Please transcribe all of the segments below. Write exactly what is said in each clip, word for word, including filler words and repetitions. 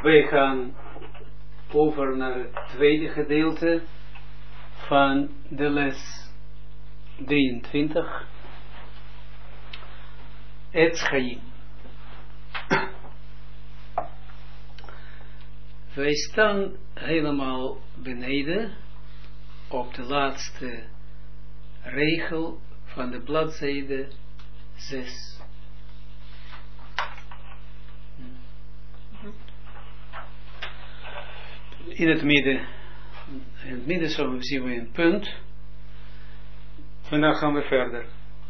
Wij gaan over naar het tweede gedeelte van de les drieëntwintig. Het Chaim. Wij staan helemaal beneden op de laatste regel van de bladzijde zes. In het midden, in het midden zo zien we een punt. En dan gaan we verder.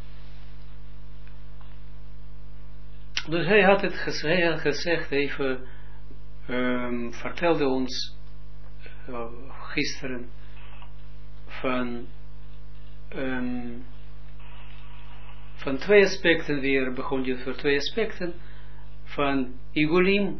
Dus hij had het gezegd, hij had gezegd even, um, vertelde ons uh, gisteren van, um, van twee aspecten weer, begon je voor twee aspecten van Igulim,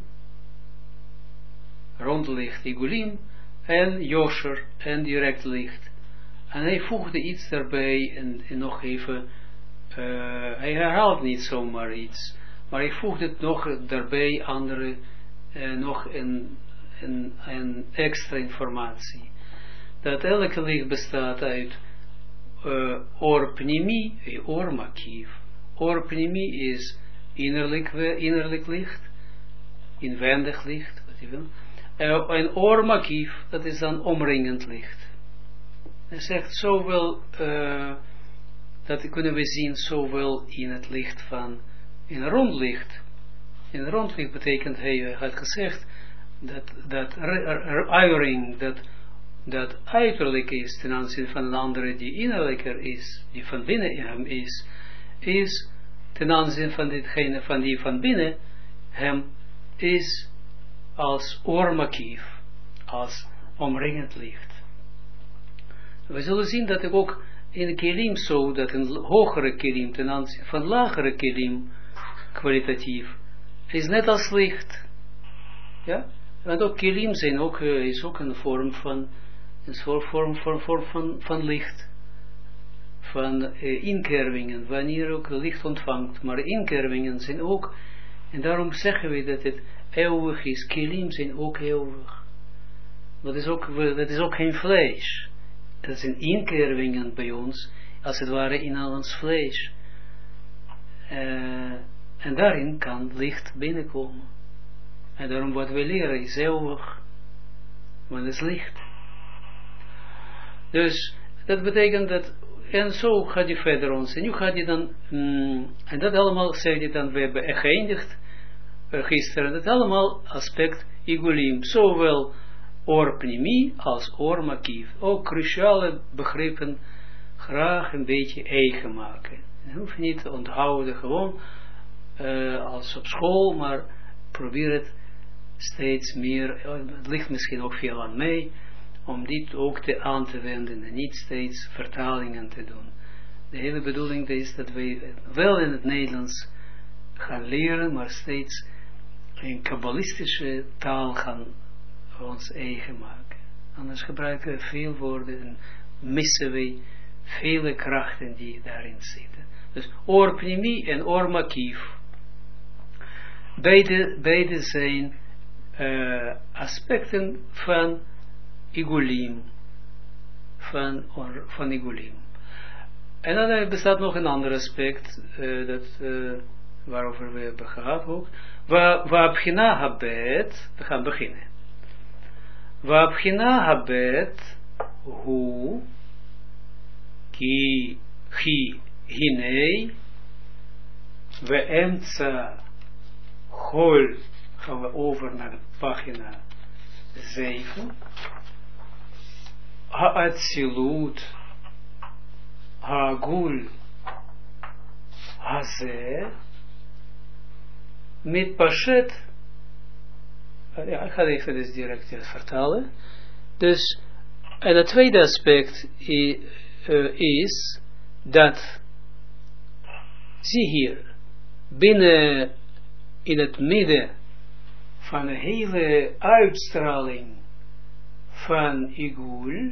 rondlicht, Igulim, en Yosher, en direct licht. En hij voegde iets daarbij, en, en nog even, uh, hij herhaalt niet zomaar iets, maar hij voegde het nog daarbij, andere, uh, nog een, een, een extra informatie. Dat elke licht bestaat uit uh, orpnimi en ormakiv. Orpnimi is innerlijk, innerlijk licht, inwendig licht, wat je wil. Uh, en ormakiv, dat is dan omringend licht. Hij zegt zowel, uh, dat kunnen we zien zowel in het licht van, in een rondlicht. In een rondlicht betekent, hij had gezegd, dat, dat uiering, dat, dat uiterlijk is ten aanzien van een andere die innerlijker is, die van binnen in hem is, is ten aanzien van ditgene van die van binnen hem is als ormakiv, als omringend licht. We zullen zien dat ik ook in de kelim zo, dat een hogere kelim ten aanzien van lagere kelim, kwalitatief, is net als licht. Ja? Want ook kelim zijn ook, uh, is ook een vorm van, een soort vorm, vorm, vorm van, van licht. Van uh, inkervingen, wanneer ook licht ontvangt. Maar inkervingen zijn ook, en daarom zeggen we dat het eeuwig is. Kelim zijn ook eeuwig. Dat is ook, dat is ook geen vlees. Dat zijn inkervingen bij ons, als het ware in ons vlees. Uh, en daarin kan licht binnenkomen. En daarom wat we leren is eeuwig. Want het is licht. Dus, dat betekent dat, en zo gaat je verder ons. En nu gaat je dan, mm, en dat allemaal, zei je dan, we hebben geëindigd uh, gisteren, dat allemaal aspect Igulim, zowel orpnimi als ormakiv. Ook cruciale begrippen graag een beetje eigen maken. Je hoeft niet te onthouden gewoon uh, als op school, maar probeer het steeds meer, het ligt misschien ook veel aan mij, om dit ook te aan te wenden en niet steeds vertalingen te doen. De hele bedoeling is dat wij wel in het Nederlands gaan leren, maar steeds in kabbalistische taal gaan ons eigen maken. Anders gebruiken we veel woorden en missen we vele krachten die daarin zitten. Dus orpnimi en ormakiv. Beide, beide zijn uh, aspecten van Igulim. Van, or, van Igulim. En dan bestaat nog een ander aspect, uh, dat, uh, waarover we hebben gehad ook. Wabchina habet, we gaan beginnen. Wabchina habet, hu, ki, chi, hinei, we emtsa, hol, gaan we over naar de pagina zeven. Ha'atzilut, ha'agul, hazeh, met pashet, ja, ik ga even dus direct vertalen. Dus, en het tweede aspect is, uh, is dat, zie hier, binnen, in het midden van een hele uitstraling van Igul,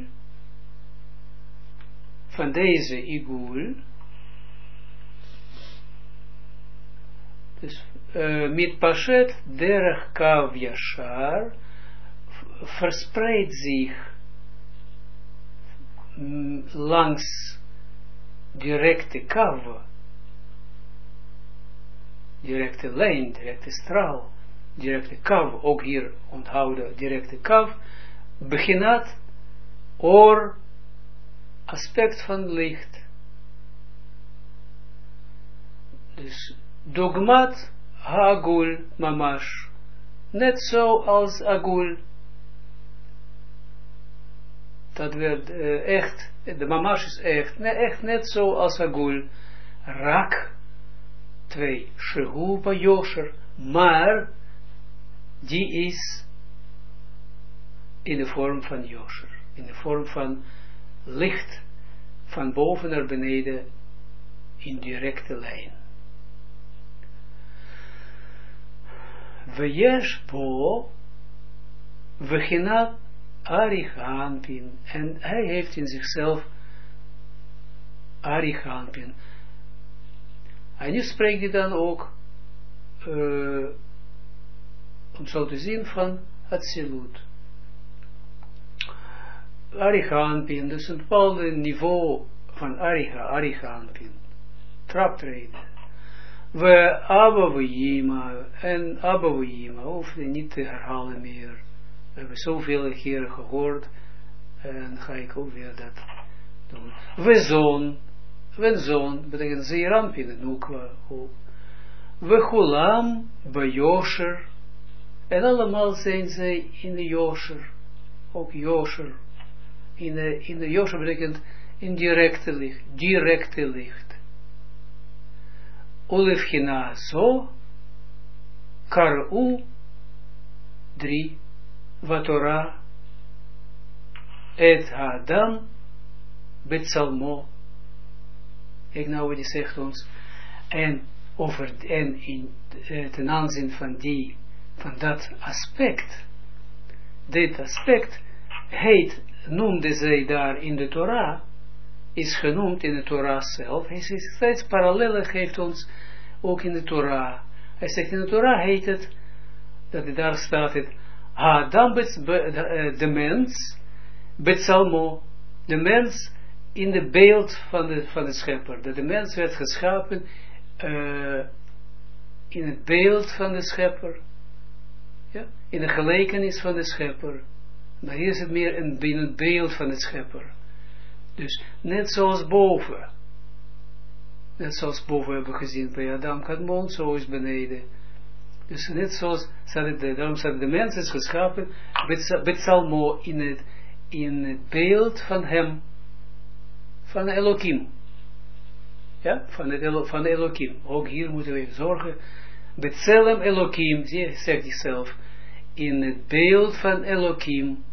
van deze Igul, Dus uh, mit pashet derech kav yashar verspreidt zich mm, langs directe kav, directe lijn, directe straal, directe kav, ook hier onthouden, directe kav, beginat or aspect van licht. Dus dogmat agul mamash, net zo als agul. Dat werd uh, echt, de mamash is echt, ne, echt net zo als agul. Rak, twee, shehu ba yosher, maar die is in de vorm van yosher, in de vorm van licht, van boven naar beneden, in directe lijn. Veyesh bo, vechinat Arihanpin, en hij heeft in zichzelf Arihanpin. En nu spreekt hij dan ook, uh, om zo te zien, van Atsilut. Arihanpin, dus een bepaald niveau van Ariha, Arihanpin, traptreden. We Abba-Yima, en Abba-Yima, hoef je niet te herhalen meer. We hebben zoveel keren gehoord, en ga ik ook weer dat doen. We zon, we zon, betekent Zeerampin, Nukwa, we Chulam, bij Yosher, en allemaal zijn zij in de Yosher, ook Yosher, in de, in de Yosher betekent in directe licht, directe licht. Ulefchina zo, Karu, drie, Vatora, et Adam, Betsalmo. Ik nou wat die zegt ons, en over, en in, uh, ten aanzien van die, van dat aspect, dit aspect, heet, noemde zij daar in de Torah, is genoemd in de Torah zelf. Hij zegt steeds parallellen geeft ons ook in de Torah. Hij zegt in de Torah heet het, dat daar staat het, Adam, de mens, Betsalmo, de mens in de beeld van de, van de schepper. Dat de mens werd geschapen uh, in het beeld van de schepper. Ja? In de gelijkenis van de schepper. Maar hier is het meer in, in het beeld van de schepper. Dus net zoals boven. Net zoals boven hebben we gezien bij Adam Kadmon, zo is beneden. Dus net zoals, daarom staat de mens is geschapen, Betsalmo in het, in het beeld van hem, van Elohim. Ja, van, het Elo, van Elohim. Ook hier moeten we even zorgen. Betsalem Elohim, zegt hij zelf, in het beeld van Elohim.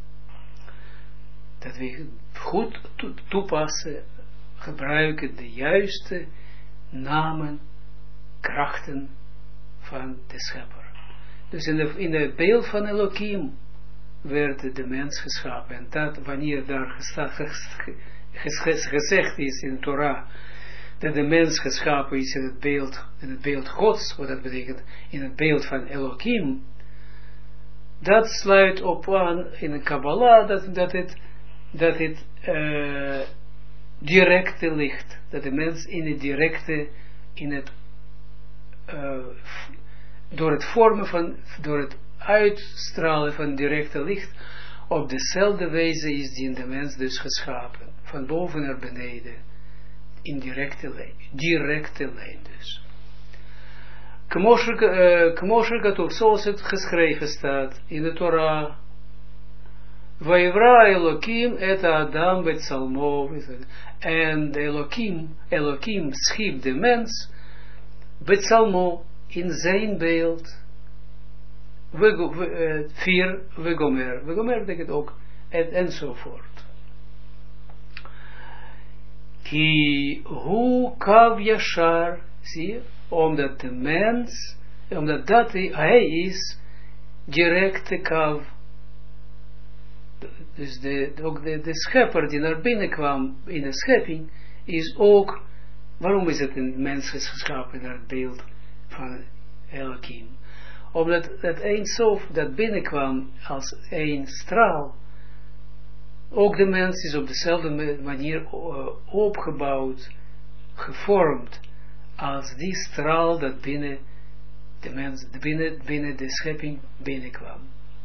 Dat we goed toepassen, gebruiken de juiste namen, krachten van de schepper. Dus in de, in het beeld van Elohim werd de mens geschapen. En dat wanneer daar gesta, ges, ges, ges, gezegd is in de Torah, dat de mens geschapen is in het beeld, in het beeld Gods, wat dat betekent, in het beeld van Elohim, dat sluit op aan in de Kabbalah, dat, dat het, dat het uh, directe licht, dat de mens in het directe, in het uh, door het vormen van, door het uitstralen van directe licht, op dezelfde wijze is die in de mens dus geschapen, van boven naar beneden, in directe lijn, directe lijn dus. Kmosher Katuv, zoals het geschreven staat in de Torah, Vayivra Elohim et Adam Betsalmo, en de Elohim, Elohim schiep de mens, Betsalmo, in zijn beeld, vier, Vegomer, Vegomer betekent ook, en, enzovoort. Ki hu kav yashar, zie je, omdat de mens, omdat dat hij, hij is, directe kav, dus de, ook de, de schepper die naar binnen kwam in de schepping, is ook, waarom is het een mens geschapen naar het beeld van Elohim. Omdat dat Ein Sof dat binnenkwam als een straal, ook de mens is op dezelfde manier uh, opgebouwd, gevormd, als die straal dat binnen de mens, binnen, binnen de schepping binnenkwam.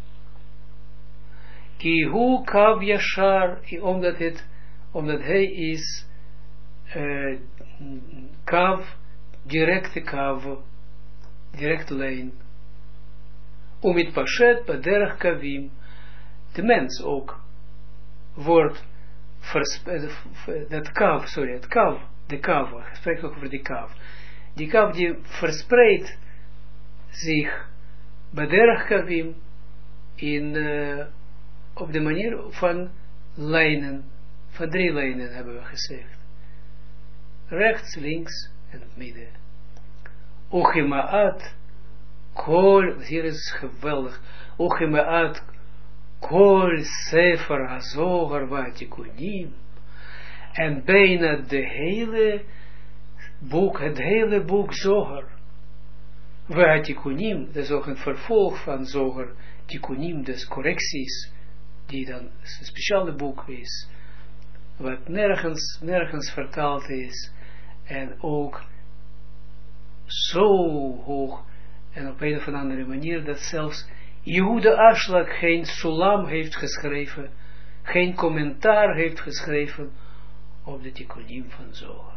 Ki hu kav yashar, omdat het, omdat hij is uh, kav, directe kav, directe lijn. Umit pashet baderach kavim, de mens ook wordt dat kav, sorry, het kav, de kav, ik spreek ook over die kav. Die kav die verspreidt zich baderach kavim in uh, op de manier van lijnen, van drie lijnen hebben we gezegd. Rechts, links en het midden. Uchimaat kol, hier is geweldig. Uchimaat kol sefer hazogar vatikunim. En bijna de hele boek, het hele boek Zogar. Vatikunim, dat is ook een vervolg van Zogar. Tikunim, dus correcties, die dan een speciale boek is, wat nergens, nergens vertaald is, en ook zo hoog, en op een of andere manier, dat zelfs Yehuda Ashlag geen sulam heeft geschreven, geen commentaar heeft geschreven op de Tikunim van Zohar.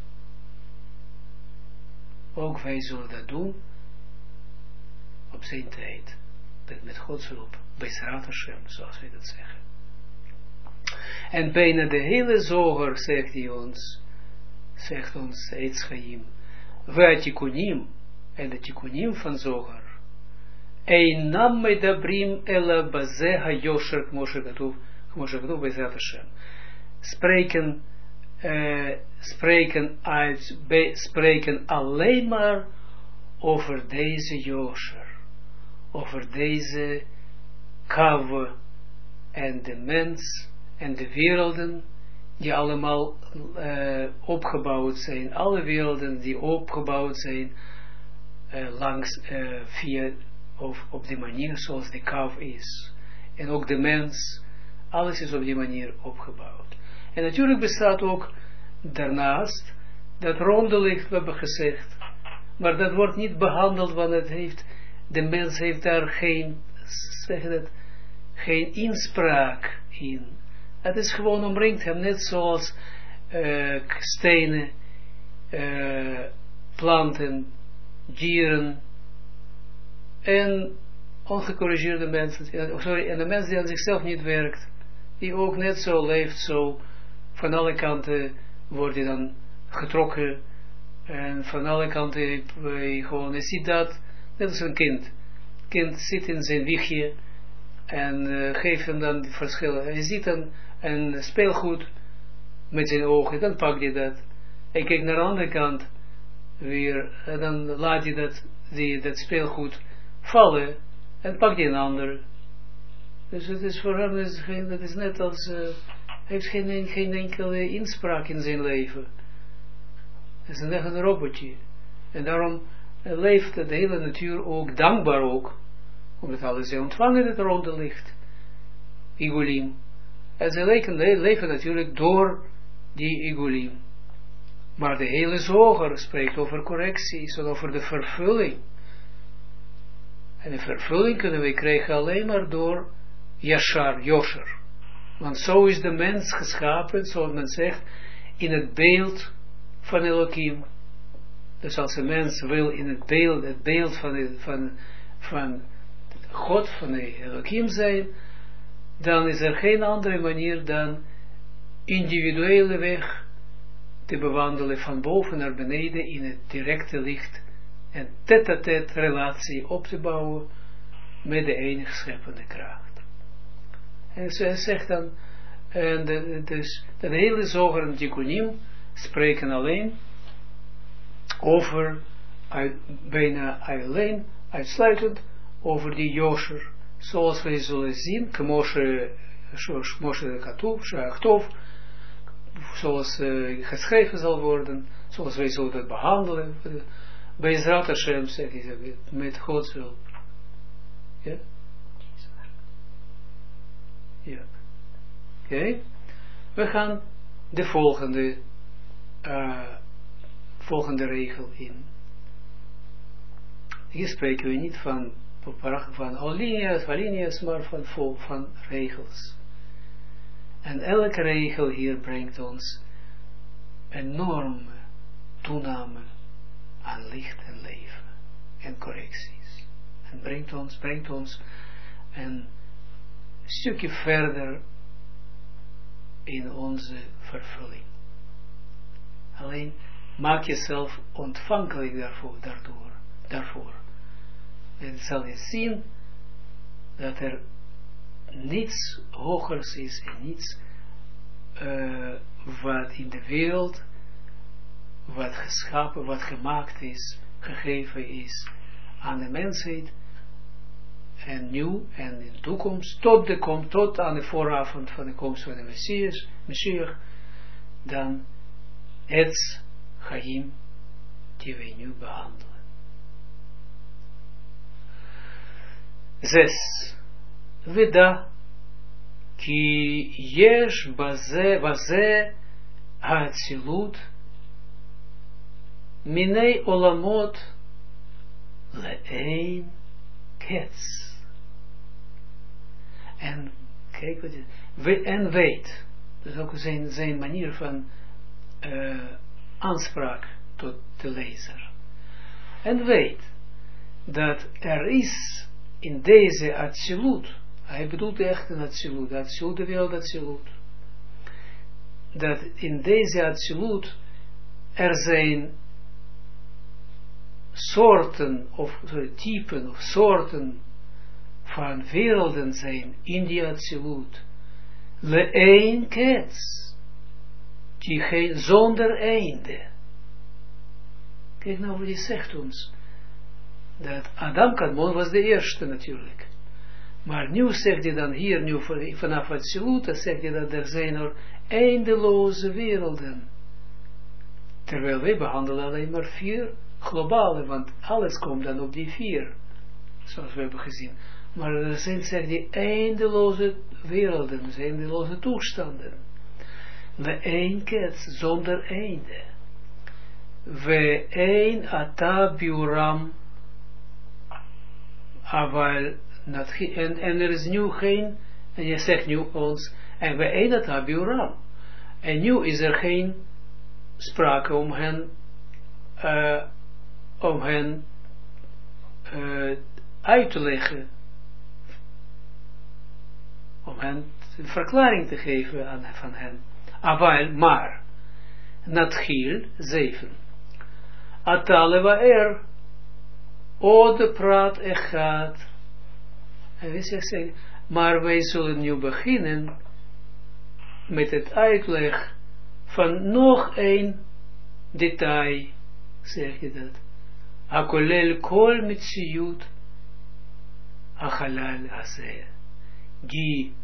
Ook wij zullen dat doen op zijn tijd, met, met Gods hulp, bij Srat Hashem, zoals wij dat zeggen. En bijna de hele Zohar, zegt hij ons, zegt ons Eitz Chaim, wij Tikunim, en de Tikunim van Zohar, Einam medabrim ela baze ha-yosher, kmoshe katuv bij Srat Hashem, spreken, uh, spreken, uit, be, spreken alleen maar over deze Yosher, over deze kave en de mens en de werelden die allemaal uh, opgebouwd zijn, alle werelden die opgebouwd zijn uh, langs, uh, via, of op die manier zoals de kav is. En ook de mens, alles is op die manier opgebouwd. En natuurlijk bestaat ook daarnaast dat ronde licht, we hebben gezegd, maar dat wordt niet behandeld, want het heeft, de mens heeft daar geen, zeg het, geen inspraak in. Het is gewoon omringt hem, net zoals uh, stenen, uh, planten, dieren en ongecorrigeerde mensen, sorry, en de mens die aan zichzelf niet werkt, die ook net zo leeft, zo van alle kanten wordt hij dan getrokken en van alle kanten uh, gewoon, je ziet dat, net als een kind. Kind zit in zijn wiegje en uh, geeft hem dan verschillen. Hij ziet dan een speelgoed met zijn ogen, dan pakt hij dat. Hij kijkt naar de andere kant weer, en dan laat hij dat, die, dat speelgoed vallen en pakt hij een ander. Dus het is voor hem, is geen, dat is net als, uh, hij heeft geen, geen enkele inspraak in zijn leven. Het is een echt een robotje. En daarom uh, leeft de hele natuur ook dankbaar ook, omdat alles zij ontvangen het rode licht. Igulim. En ze leven, leven natuurlijk door die Igulim. Maar de hele Zoger spreekt over correcties en over de vervulling. En de vervulling kunnen we krijgen alleen maar door Yashar, Yosher. Want zo is de mens geschapen, zoals men zegt, in het beeld van Elohim. Dus als een mens wil in het beeld, het beeld van, van, van God, van de Elohim zijn, dan is er geen andere manier dan individuele weg te bewandelen van boven naar beneden in het directe licht en tête-à-tête relatie op te bouwen met de enige scheppende kracht. En zo zegt dan, en de, dus de hele Zoger en Tikunim spreken alleen over, uit, bijna alleen, uitsluitend over die Yosher, zoals wij zullen zien, Moshe Katuv, Shachtov, zoals uh, geschreven zal worden, zoals wij zullen dat behandelen, Bij Zrat Hashem, zeg je, met Gods hulp. Ja? Ja. Oké. Okay. We gaan de volgende, uh, volgende regel in. Hier spreken we niet van, van alinea's, alinea's, maar van, van, van regels. En elke regel hier brengt ons enorme toename aan licht en leven en correcties. En brengt ons, brengt ons een stukje verder in onze vervulling. Alleen maak jezelf ontvankelijk daarvoor, daardoor, daarvoor. En zal je zien dat er niets hogers is en niets uh, wat in de wereld, wat geschapen, wat gemaakt is, gegeven is aan de mensheid, en nu en in de toekomst, tot, de kom, tot aan de vooravond van de komst van de Messias, Messias, dan het Chaim die wij nu behandelen. Zes. Veda ki yesh baze baze ha'atzilut minei olamot le'ein ketz. En kijk wat het, we, en weet, dat is ook zijn, zijn manier van uh, aanspraak tot de lezer. En weet dat er is in deze Atsilut, hij bedoelt echt een Atsilut, de Atsilut, de wereld Atsilut, dat in deze Atsilut er zijn soorten of sorry, typen of soorten van werelden zijn in die Atsilut, le'ein ketz, die geen zonder einde. Kijk nou wat hij zegt ons, dat Adam Kadmon was de eerste natuurlijk, maar nu zegt hij dan hier, nu vanaf Atsilut, zegt hij dat er zijn er eindeloze werelden, terwijl wij behandelen alleen maar vier globale, want alles komt dan op die vier, zoals we hebben gezien. Maar er zijn, zegt hij, eindeloze werelden, eindeloze toestanden. We een ketz, zonder einde. We een atabiuram, aval, en, en er is nu geen, en je zegt nu ons, en we een atabiuram. En nu is er geen sprake om hen, uh, om hen uh, uit te leggen, om hen een verklaring te geven aan, van hen. Aval, maar, Natchil, zeven. Atale waer, ode praat echad. En wie zegt, maar wij zullen nu beginnen met het uitleg van nog een detail, zeg je dat. Akolel kol mitziyut, achalal hazeh. Die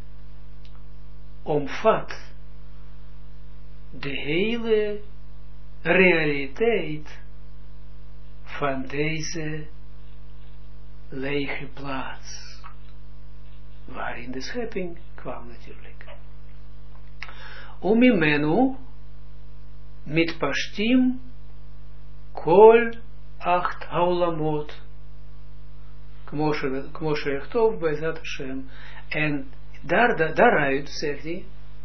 omvat de hele realiteit van deze lege plaats, waarin de schepping kwam natuurlijk. Umimenu mit pashtim kol acht haulamot, kmo shechtov be'ezrat Hashem. En daar, daar, daaruit, zegt hij,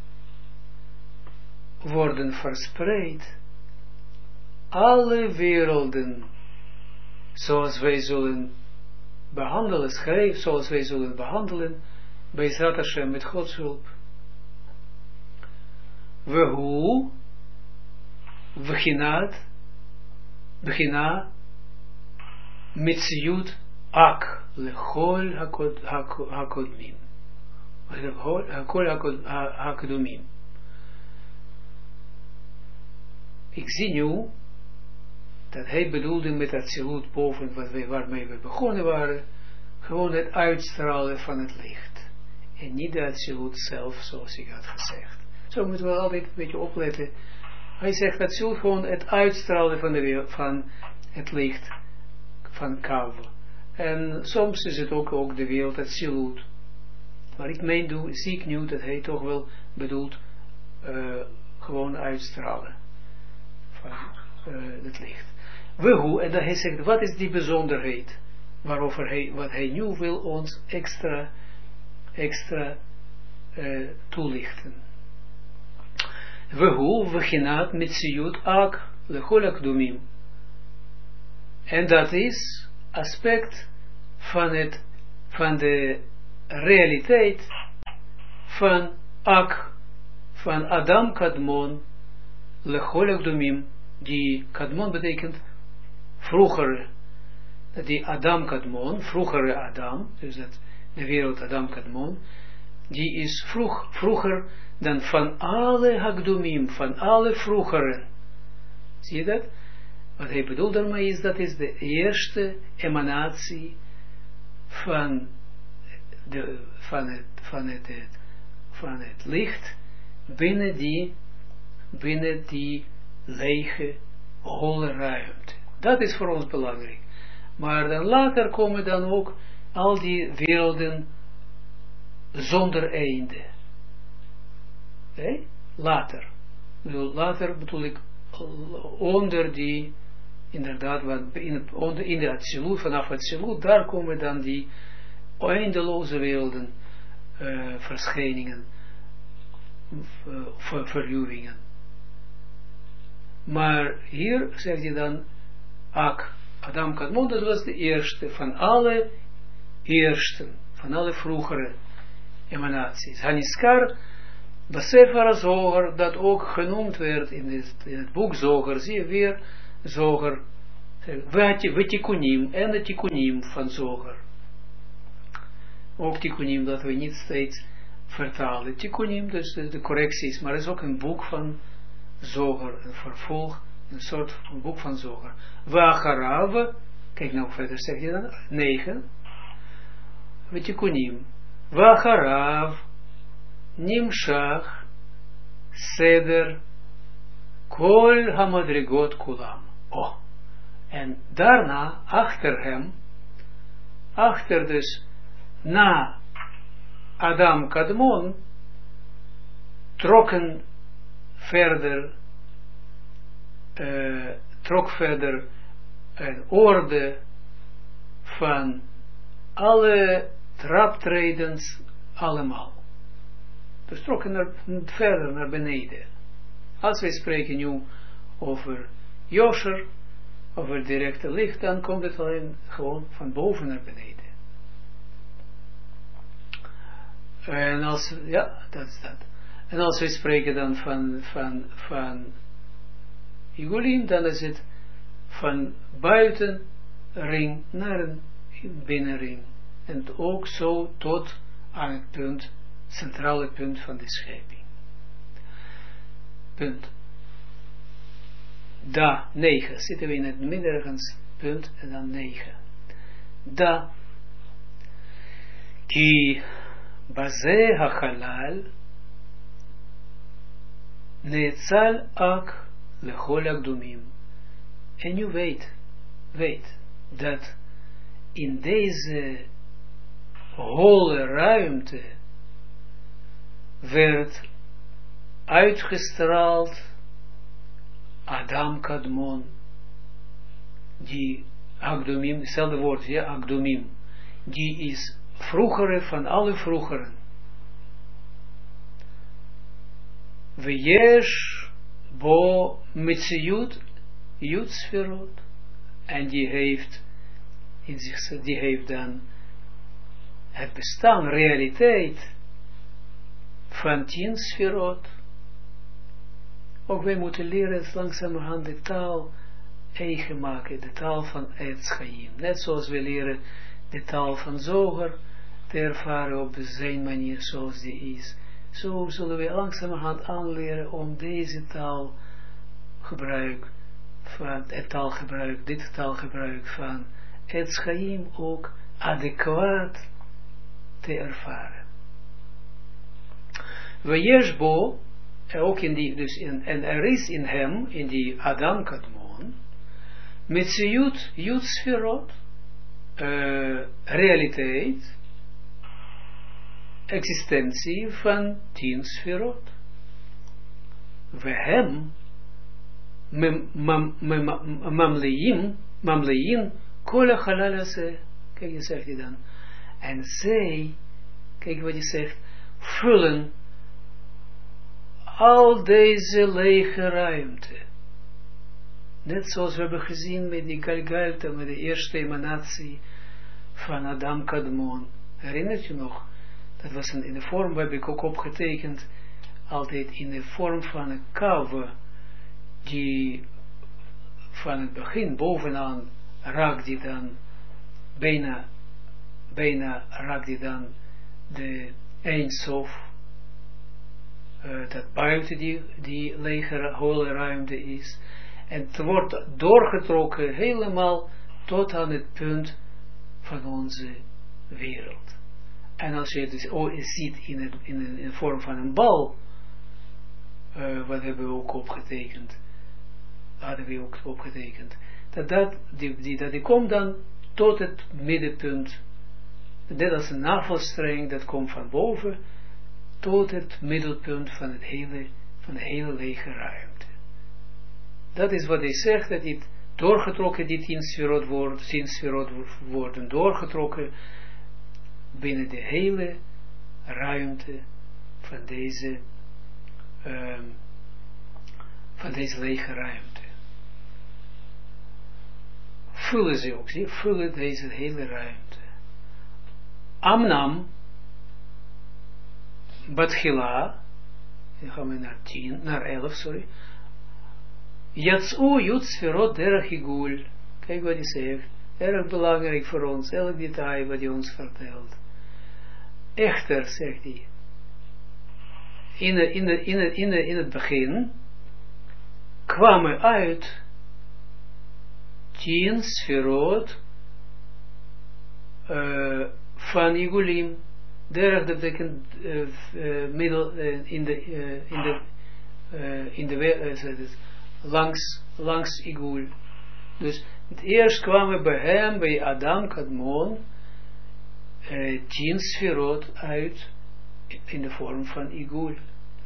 worden verspreid alle werelden, zoals wij zullen behandelen, schrijven, zoals wij zullen behandelen, bij Zrat Hashem met Gods hulp. We hoe, beginaat, begina, mitziyut ak, lechol hakodmin. Hakol hakodmin. Ik zie nu dat hij bedoelde met Atsilut boven wat wij, waarmee we begonnen waren, gewoon het uitstralen van het licht. En niet de Atsilut zelf, zoals ik had gezegd. Zo moeten we altijd een beetje opletten Hij zegt dat zult gewoon het uitstralen van, de wereld, van het licht van Kav. En soms is het ook, ook de wereld het Silut. Maar ik meen, doe, zie ik nu dat hij toch wel bedoelt uh, gewoon uitstralen van uh, het licht. Wehu, en dan hij zegt, wat is die bijzonderheid waarover hij, wat hij nu wil ons extra, extra uh, toelichten. Wehu, vechinat metziut ak lechol akdumim. En dat is aspect van, het, van de realiteit van ak, van Adam Kadmon, lechol akdumim, die Kadmon betekent vroeger, die Adam Kadmon, vroegere Adam, dus dat de wereld Adam Kadmon, die is vroeg, vroeger dan van alle Hagdumim, van alle vroegeren. Zie je dat? Wat hij bedoelt daarmee is, dat is de eerste emanatie van, de, van, het, van, het, het, van het licht binnen die, binnen die lege, holle ruimte. Dat is voor ons belangrijk. Maar dan later komen dan ook al die werelden zonder einde. Okay? Later. Bedoel, later bedoel ik onder die, inderdaad, wat in, het, onder, in de Atsilut, vanaf het Atsilut, daar komen dan die eindeloze werelden, uh, verschijningen, uh, ver, verruwingen. Maar hier zegt hij dan, Ak, Adam Kadmon, dat was de eerste van alle eersten, van alle vroegere emanaties. Haniskar, Besefer Zoger, dat ook genoemd werd in het, in het boek Zoger, zie je weer, Zoger, Vetikunim, en de Tikunim van Zoger. Ook Tikunim, dat we niet steeds vertalen. Tikunim, dus de, de correcties, maar het is ook een boek van Zoger, een vervolg, een soort van boek van Zoger. Vacharav, kijk nou verder, zeg je dan, negen, Vetikunim, Vacharav, Nimshach, Seder, Kol Hamadrigot Kulam. Oh, en daarna, achter hem, achter dus, na Adam Kadmon, trokken verder, uh, trok verder een orde van alle traptredens allemaal. Dus trokken naar, verder naar beneden. Als wij spreken nu over Yosher, over directe licht, dan komt het alleen gewoon van boven naar beneden. En als, ja, dat is dat. En als wij spreken dan van, van, van Igulim, dan is het van buiten ring naar een binnenring. En ook zo tot aan het punt, centrale punt van de schepping. Punt. Da, negen. Zitten we in het midden ergens, punt, en dan negen. Da, ki baze hachalal, neetzal ak lechol akdumim. En je weet, weet, dat in deze holle ruimte werd uitgestraald Adam Kadmon, die Akdumim, hetzelfde woord, ja, Akdumim, die is vroegere van alle vroegeren. Veyesh bo Metziut Jutsferot, en die heeft in zich, die heeft dan het bestaan, realiteit van tien sferot. Ook wij moeten leren langzamerhand de taal eigen maken, de taal van Etz Chaim. Net zoals we leren de taal van Zoger te ervaren op zijn manier zoals die is. Zo zullen we langzamerhand aanleren om deze taal gebruik van het taalgebruik, dit taalgebruik van Etz Chaim ook adequaat te ervaren. Vayeshbo, ook in die, dus in, en er is in hem, in die Adam Kadmon, Metziut, Jut Sferot, uh, realiteit, existentie van tien Sferot. We hem, mamleim, mamleim, kola halalase, kijk, je zegt hij dan, en zij, kijk wat hij zegt, vullen al deze lege ruimte. Net zoals we hebben gezien met die Galgalta, met de eerste emanatie van Adam Kadmon. Herinnert je nog? Dat was een, in de vorm, waar heb ik ook opgetekend, altijd in de vorm van een kave, die van het begin bovenaan raakt die dan, bijna, bijna raakt die dan de Eindsof, uh, dat buiten die, die lege, holle ruimte is. En het wordt doorgetrokken helemaal tot aan het punt van onze wereld. En als je het dus ziet in, het, in, een, in de vorm van een bal, uh, wat hebben we ook opgetekend, hadden we ook opgetekend, dat, dat, die, die, dat die komt dan tot het middenpunt, net als een navelstreng, dat komt van boven, tot het middelpunt van, het hele, van de hele lege ruimte. Dat is wat hij zegt, dat dit doorgetrokken, die tien sferot worden, tien sferot worden doorgetrokken binnen de hele ruimte van deze, um, van deze lege ruimte. Vullen ze ook, zie, vullen deze hele ruimte. Amnam, Batchila, dan gaan we naar tien, naar elf, sorry. Yatsu Jut Sferot derech Igul. Kijk wat hij zegt. Erg belangrijk voor ons, elk detail wat hij ons vertelt. Echter, zegt hij, in, de, in, de, in, de, in, de, in het begin kwamen uit tien Sferot uh, van Igulim. Derech, dat betekent uh, uh, middel, uh, in de, uh, in de, uh, in de, uh, langs, langs Igul. Dus het eerst kwamen bij hem, bij Adam Kadmon, uh, tien sferot uit in de vorm van Igul.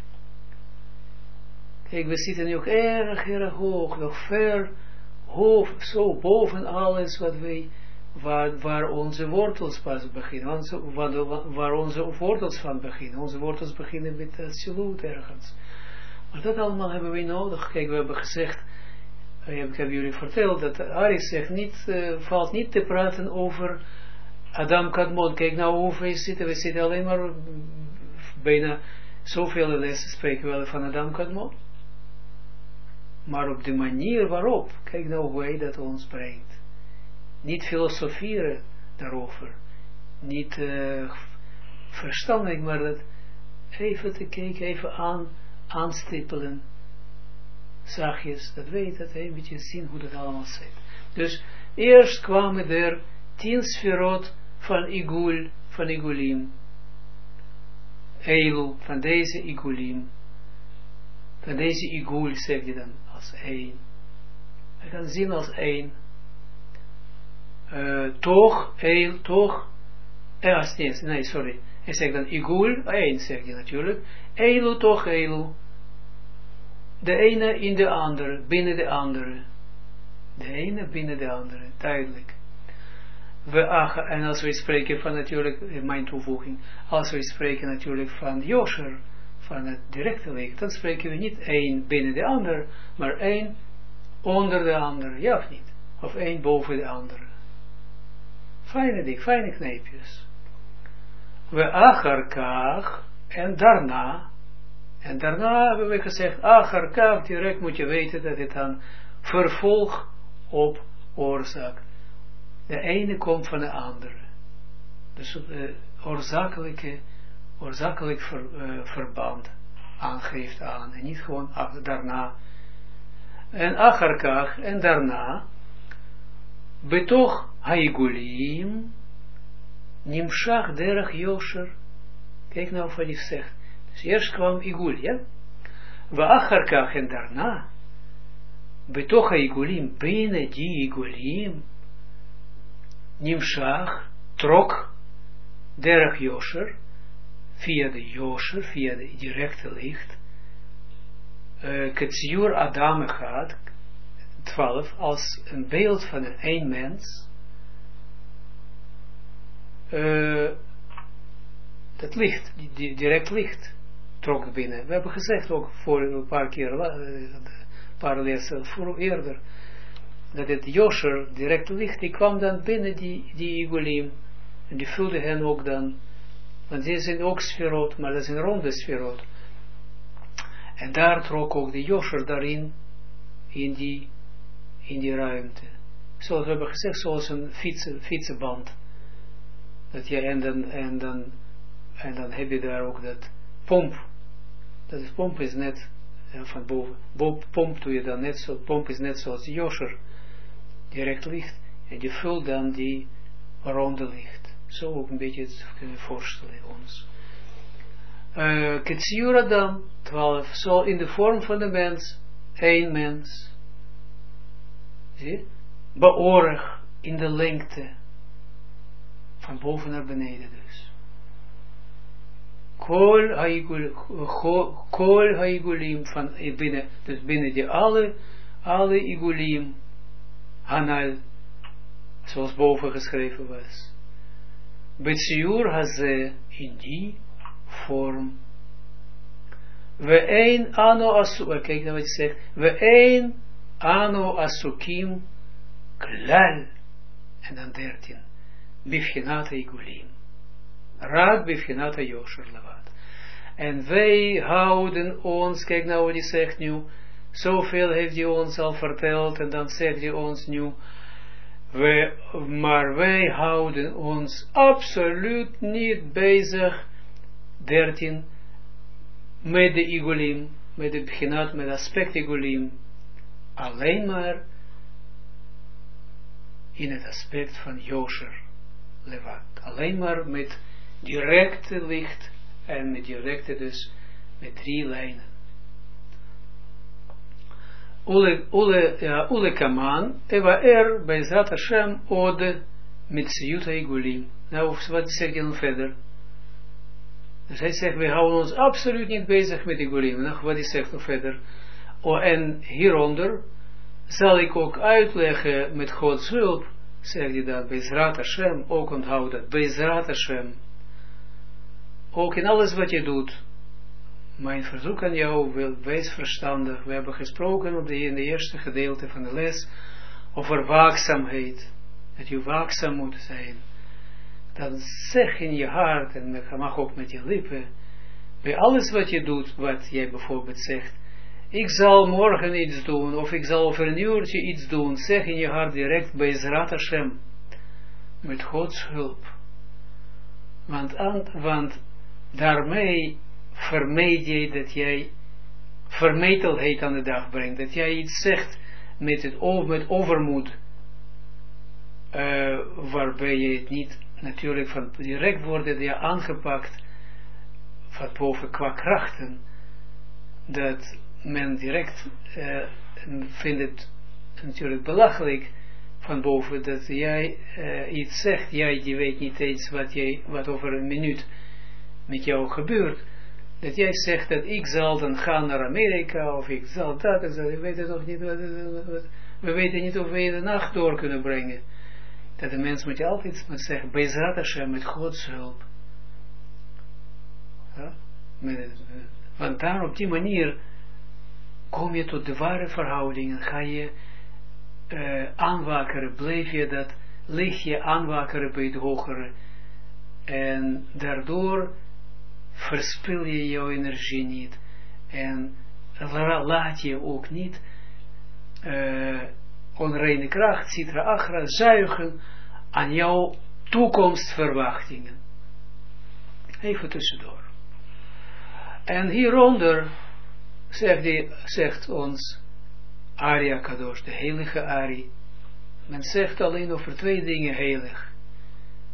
Kijk, we zitten nu ook erg, erg hoog, nog ver hoog, zo boven alles wat wij, waar, waar onze wortels pas beginnen, onze, waar, waar onze wortels van beginnen. Onze wortels beginnen met absoluut ergens. Maar dat allemaal hebben we nodig. Kijk, we hebben gezegd, ik heb jullie verteld, dat Ari zegt niet, uh, valt niet te praten over Adam Kadmon. Kijk nou hoe we zitten, we zitten alleen maar bijna zoveel lessen spreken we van Adam Kadmon. Maar op de manier waarop, kijk nou hoe hij dat ons brengt. Niet filosoferen daarover. Niet uh, verstandig, maar dat even te kijken, even aan, aanstippelen. Zachtjes, dat weet dat, een beetje zien hoe dat allemaal zit. Dus eerst kwamen er tien sferot van Igul, van Igulim. Eilu, van deze Igulim. Van deze Igul, zegt hij dan, als één. Je kan zien als één. Uh, toch, Eil, toch, eh, nee, nee, sorry. Hij zegt dan Igul, één zegt hij natuurlijk. Eilu, toch, Eilu. De ene in de andere, binnen de andere. De ene binnen de andere, duidelijk. We agen, en als we spreken van natuurlijk, mijn toevoeging, als we spreken natuurlijk van Yosher, van het directe licht, dan spreken we niet één binnen de ander, maar één onder de andere, ja of niet? Of één boven de andere. Fijne dik, fijne kneepjes. We acharkach, en daarna, en daarna hebben we gezegd, acharkach, direct moet je weten dat het dan vervolg op oorzaak. De ene komt van de andere. Dus uh, oorzakelijke, oorzakelijk ver, uh, verband aangeeft aan. En niet gewoon ach, daarna. En acharkach, en daarna, betoch haigulim, nimshach derech yosher. Kijk nou wat hij zegt. Dus eerst kwam Igul, ja? we acharkach en daarna, betocha igulim, binnen die igulim, nimshach, trok, derech Yosher, via de Yosher, via de directe licht, uh, Ketsiur Adam gaat, twaalf, als een beeld van een één mens, uh, dat licht, die, die direct licht, trok binnen. We hebben gezegd ook voor een paar keer, een paar lessen voor eerder, dat het Yosher, direct licht, die kwam dan binnen die, die Igulim, en die vulde hen ook dan, want die zijn ook sferot, maar dat is een ronde sferot. En daar trok ook de Yosher daarin, in die, in die ruimte. Zoals we hebben gezegd, zoals een fietsen, fietsenband. Dat je, en dan, en dan, en dan heb je daar ook dat pomp. Dat is, pomp is net, ja, van boven, boven, pomp doe je dan net zo, pomp is net zoals de Yosher, direct licht, en je vult dan die ronde licht. Zo ook een beetje het kunnen we voorstellen ons. Uh, Ketsiur Adam, twaalf, zo in de vorm van de mens, één mens, zie, beoorlijk in de lengte, van boven naar beneden dus. Kol haigulim, van binnen, dus binnen die alle, alle igulim, hanal, zoals boven geschreven was. Betsiur haze, in die vorm. We een ano asukim, kijk naar wat je zegt, we een ano asukim, klal, en dan dertien, bifchinata igulim, raak bifchinata Yosher levat. En wij houden ons, kijk nou wat hij zegt nu, zoveel heeft hij ons al verteld, en dan zegt hij ons nu, we, maar wij houden ons absoluut niet bezig, dertien, met de igulim, met de beginat, met aspect igulim, alleen maar in het aspect van Yosher levat. Alleen maar met directe licht en met directe dus met drie lijnen. Ule, ule, ja, ule kaman, eva er, Be'ezrat Hashem, ode, mitziyut igulim. Nou, wat zegt hij dan verder? Dus hij zegt, we houden ons absoluut niet bezig met igulim. Nou, wat hij zegt nog verder? Oh, en hieronder zal ik ook uitleggen met Gods hulp, zegt hij dat, Be'ezrat Hashem, ook onthoud dat, Be'ezrat Hashem. Ook in alles wat je doet, mijn verzoek aan jou, wees verstandig. We hebben gesproken op de, in de eerste gedeelte van de les over waakzaamheid. Dat je waakzaam moet zijn. Dan zeg in je hart, en dat mag ook met je lippen, bij alles wat je doet, wat jij bijvoorbeeld zegt, ik zal morgen iets doen, of ik zal over een uurtje iets doen, zeg in je hart direct bij Be'ezrat Hashem, met Gods hulp. Want, aan, want daarmee vermijd je dat jij vermetelheid aan de dag brengt. Dat jij iets zegt met, het, met overmoed, uh, waarbij je het niet natuurlijk van direct wordt je aangepakt van boven qua krachten, dat men direct uh, vindt het natuurlijk belachelijk van boven dat jij uh, iets zegt, jij die weet niet eens wat, jij, wat over een minuut met jou gebeurt. Dat jij zegt dat ik zal dan gaan naar Amerika, of ik zal dat, en we weten nog niet, wat, wat, we weten niet of we de nacht door kunnen brengen. Dat de mens moet je altijd moet zeggen, Be'ezrat Hashem, met Gods hulp. Ja? Met, want daar op die manier kom je tot de ware verhoudingen, ga je uh, aanwakeren, blijf je dat lichtje aanwakeren bij het hogere, en daardoor verspil je jouw energie niet en laat je ook niet uh, onreine kracht, citra achra, zuigen aan jouw toekomstverwachtingen. Even tussendoor. En hieronder zegt, die, zegt ons Arya Kadosh, de heilige Ari. Men zegt alleen over twee dingen heilig.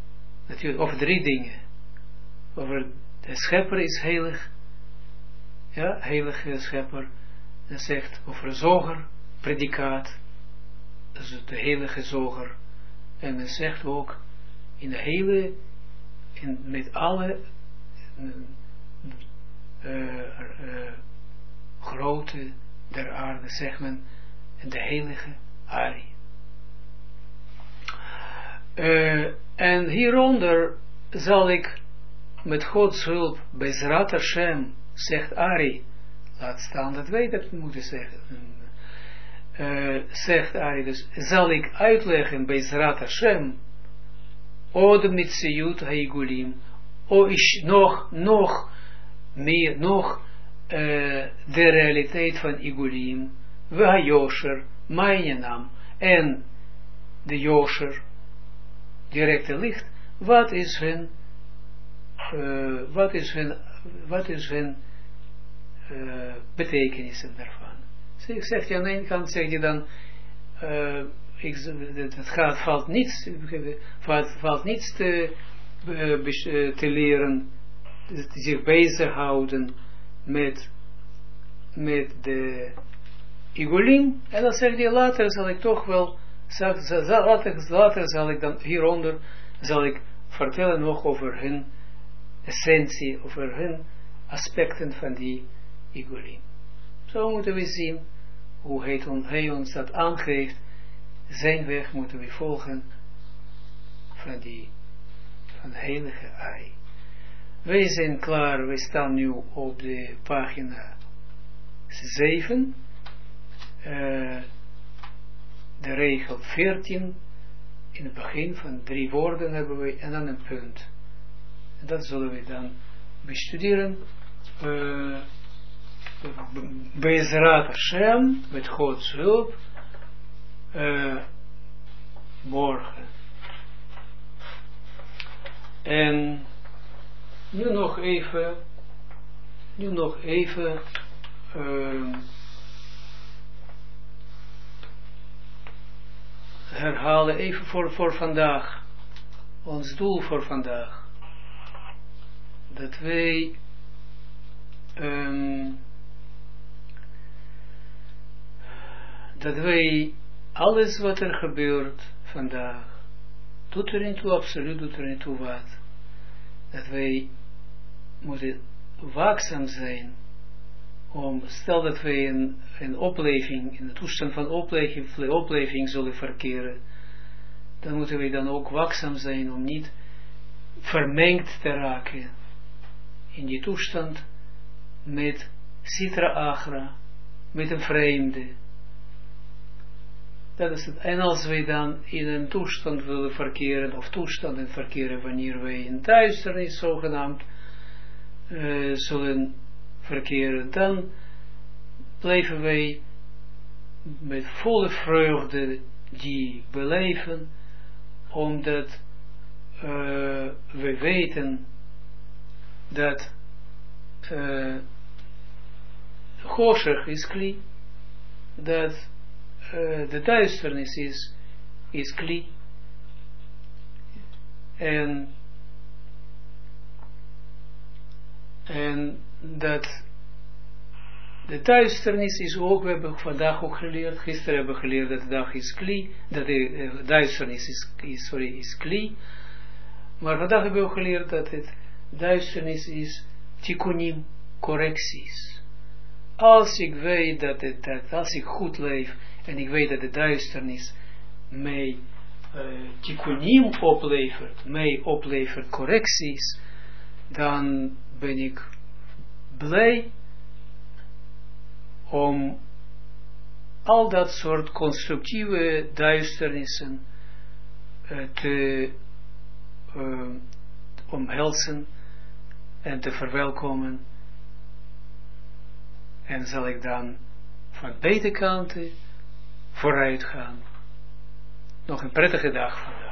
Natuurlijk, over drie dingen. Over de schepper is heilig. ja, heilige schepper, dat zegt over zoger, predicaat, dat is de heilige zoger, en men zegt ook, in de hele, in, met alle uh, uh, grootte der aarde, zegt men, de heilige Ari. Uh, en hieronder zal ik met Gods hulp, Bezrat Hashem, zegt Ari, laat staan dat wij dat moeten zeggen, uh, zegt Ari, dus zal ik uitleggen, Bezrat Hashem, o de Mitziyut Haigulim, o is nog, nog meer, nog uh, de realiteit van Igulim, we ha Yosher, mijn naam, en de Yosher, directe licht, wat is hun, uh, wat is hun, wat is hun uh, betekenissen daarvan. Zeg, zegt je aan de ene kant, zeg je dan, uh, ik, het gaat, valt niets, valt, valt niets te, uh, te leren, zich bezighouden met, met de Igulim, en dan zeg je later zal ik toch wel, zal, zal, later, later zal ik dan hieronder, zal ik vertellen nog over hun essentie, over hun aspecten van die Igulim. Zo moeten we zien hoe hij, on, hij ons dat aangeeft, zijn weg moeten we volgen van die van heilige Ari. Wij zijn klaar, wij staan nu op de pagina zeven, uh, de regel veertien, in het begin van drie woorden hebben we en dan een punt. En dat zullen we dan bestuderen. Uh, Bezrat Hashem, met Gods hulp, uh, morgen. En nu nog even, nu nog even, uh, herhalen, even voor, voor vandaag, ons doel voor vandaag, dat wij um, dat wij alles wat er gebeurt vandaag, doet er niet toe, absoluut doet er niet toe wat, dat wij moeten waakzaam zijn, om, stel dat wij een, een opleving, in de toestand van opleving, opleving zullen verkeren, dan moeten wij dan ook waakzaam zijn om niet vermengd te raken in die toestand met Sitra Achra, met een vreemde. Dat is het. En als wij dan in een toestand willen verkeren, of toestanden verkeren, wanneer wij in duisternis zogenaamd uh, zullen verkeren, dan blijven wij met volle vreugde die beleven, omdat uh, we weten dat uh, Choshech is kli, dat uh, de duisternis is, is kli, en en dat de duisternis is ook, we hebben vandaag ook geleerd, gisteren hebben we geleerd dat de dag is kli, dat de uh, duisternis is, is, sorry, is kli, maar vandaag hebben we ook geleerd dat het duisternis is tikkunim, correcties. Als ik weet dat, het, dat als ik goed leef en ik weet dat de duisternis mij uh, tikkunim oplevert, mij oplevert correcties, dan ben ik blij om al dat soort constructieve duisternissen uh, te uh, omhelzen en te verwelkomen. En zal ik dan van beide kanten vooruit gaan. Nog een prettige dag.